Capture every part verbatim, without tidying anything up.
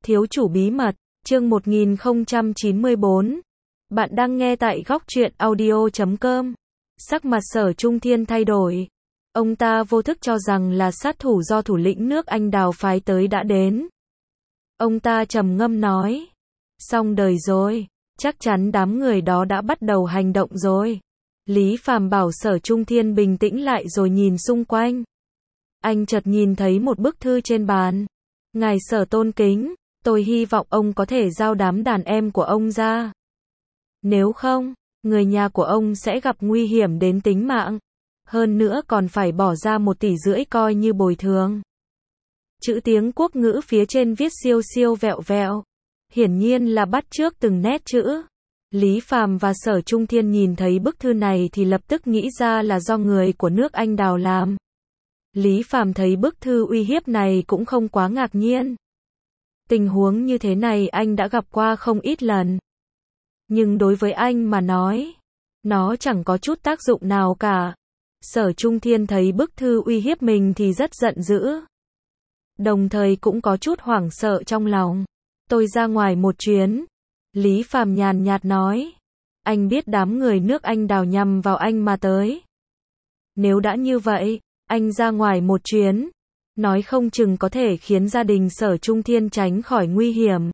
Thiếu chủ bí mật, chương một nghìn không trăm chín mươi bốn. Bạn đang nghe tại góc truyện audio chấm com. Sắc mặt Sở Trung Thiên thay đổi. Ông ta vô thức cho rằng là sát thủ do thủ lĩnh nước Anh Đào phái tới đã đến. Ông ta trầm ngâm nói. Xong đời rồi, chắc chắn đám người đó đã bắt đầu hành động rồi. Lý Phàm bảo Sở Trung Thiên bình tĩnh lại rồi nhìn xung quanh. Anh chợt nhìn thấy một bức thư trên bàn. Ngài Sở tôn kính, tôi hy vọng ông có thể giao đám đàn em của ông ra. Nếu không, người nhà của ông sẽ gặp nguy hiểm đến tính mạng. Hơn nữa còn phải bỏ ra một tỷ rưỡi coi như bồi thường. Chữ tiếng quốc ngữ phía trên viết siêu siêu vẹo vẹo. Hiển nhiên là bắt chước từng nét chữ. Lý Phàm và Sở Trung Thiên nhìn thấy bức thư này thì lập tức nghĩ ra là do người của nước Anh Đào làm. Lý Phàm thấy bức thư uy hiếp này cũng không quá ngạc nhiên. Tình huống như thế này anh đã gặp qua không ít lần. Nhưng đối với anh mà nói, nó chẳng có chút tác dụng nào cả. Sở Trung Thiên thấy bức thư uy hiếp mình thì rất giận dữ. Đồng thời cũng có chút hoảng sợ trong lòng. Tôi ra ngoài một chuyến. Lý Phàm nhàn nhạt nói. Anh biết đám người nước Anh Đào nhằm vào anh mà tới. Nếu đã như vậy, anh ra ngoài một chuyến. Nói không chừng có thể khiến gia đình Sở Trung Thiên tránh khỏi nguy hiểm.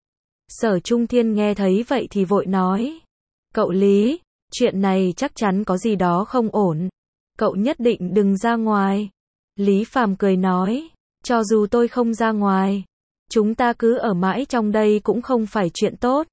Sở Trung Thiên nghe thấy vậy thì vội nói. Cậu Lý, chuyện này chắc chắn có gì đó không ổn. Cậu nhất định đừng ra ngoài. Lý Phàm cười nói. Cho dù tôi không ra ngoài, chúng ta cứ ở mãi trong đây cũng không phải chuyện tốt.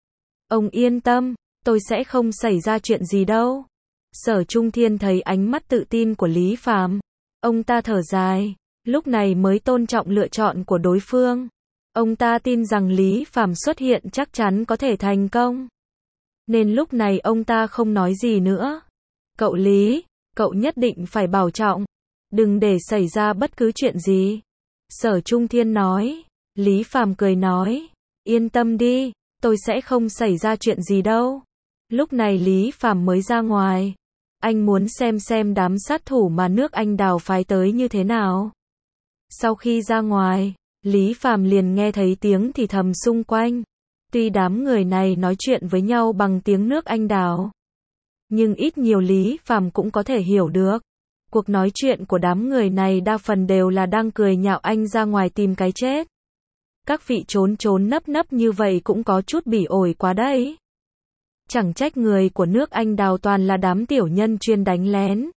Ông yên tâm, tôi sẽ không xảy ra chuyện gì đâu. Sở Trung Thiên thấy ánh mắt tự tin của Lý Phàm. Ông ta thở dài, lúc này mới tôn trọng lựa chọn của đối phương. Ông ta tin rằng Lý Phàm xuất hiện chắc chắn có thể thành công. Nên lúc này ông ta không nói gì nữa. Cậu Lý, cậu nhất định phải bảo trọng. Đừng để xảy ra bất cứ chuyện gì. Sở Trung Thiên nói. Lý Phàm cười nói. Yên tâm đi, tôi sẽ không xảy ra chuyện gì đâu. Lúc này Lý Phàm mới ra ngoài. Anh muốn xem xem đám sát thủ mà nước Anh Đào phái tới như thế nào. Sau khi ra ngoài, Lý Phàm liền nghe thấy tiếng thì thầm xung quanh. Tuy đám người này nói chuyện với nhau bằng tiếng nước Anh Đào, nhưng ít nhiều Lý Phàm cũng có thể hiểu được. Cuộc nói chuyện của đám người này đa phần đều là đang cười nhạo anh ra ngoài tìm cái chết. Các vị trốn trốn nấp nấp như vậy cũng có chút bỉ ổi quá đấy. Chẳng trách người của nước Anh Đào toàn là đám tiểu nhân chuyên đánh lén.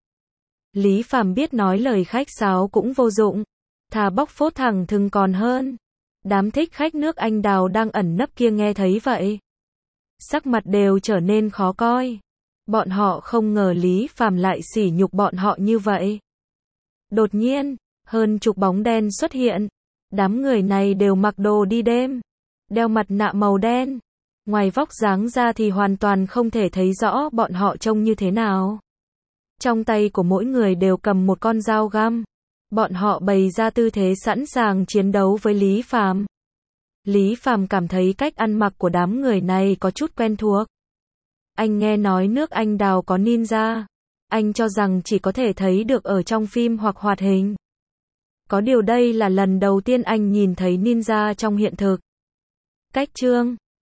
Lý Phàm biết nói lời khách sáo cũng vô dụng. Thà bóc phốt thẳng thừng còn hơn. Đám thích khách nước Anh Đào đang ẩn nấp kia nghe thấy vậy. Sắc mặt đều trở nên khó coi. Bọn họ không ngờ Lý Phàm lại sỉ nhục bọn họ như vậy. Đột nhiên, hơn chục bóng đen xuất hiện. Đám người này đều mặc đồ đi đêm, đeo mặt nạ màu đen. Ngoài vóc dáng ra thì hoàn toàn không thể thấy rõ bọn họ trông như thế nào. Trong tay của mỗi người đều cầm một con dao găm. Bọn họ bày ra tư thế sẵn sàng chiến đấu với Lý Phàm. Lý Phàm cảm thấy cách ăn mặc của đám người này có chút quen thuộc. Anh nghe nói nước Anh Đào có ninja. Anh cho rằng chỉ có thể thấy được ở trong phim hoặc hoạt hình. Có điều đây là lần đầu tiên anh nhìn thấy ninja trong hiện thực. Cách chương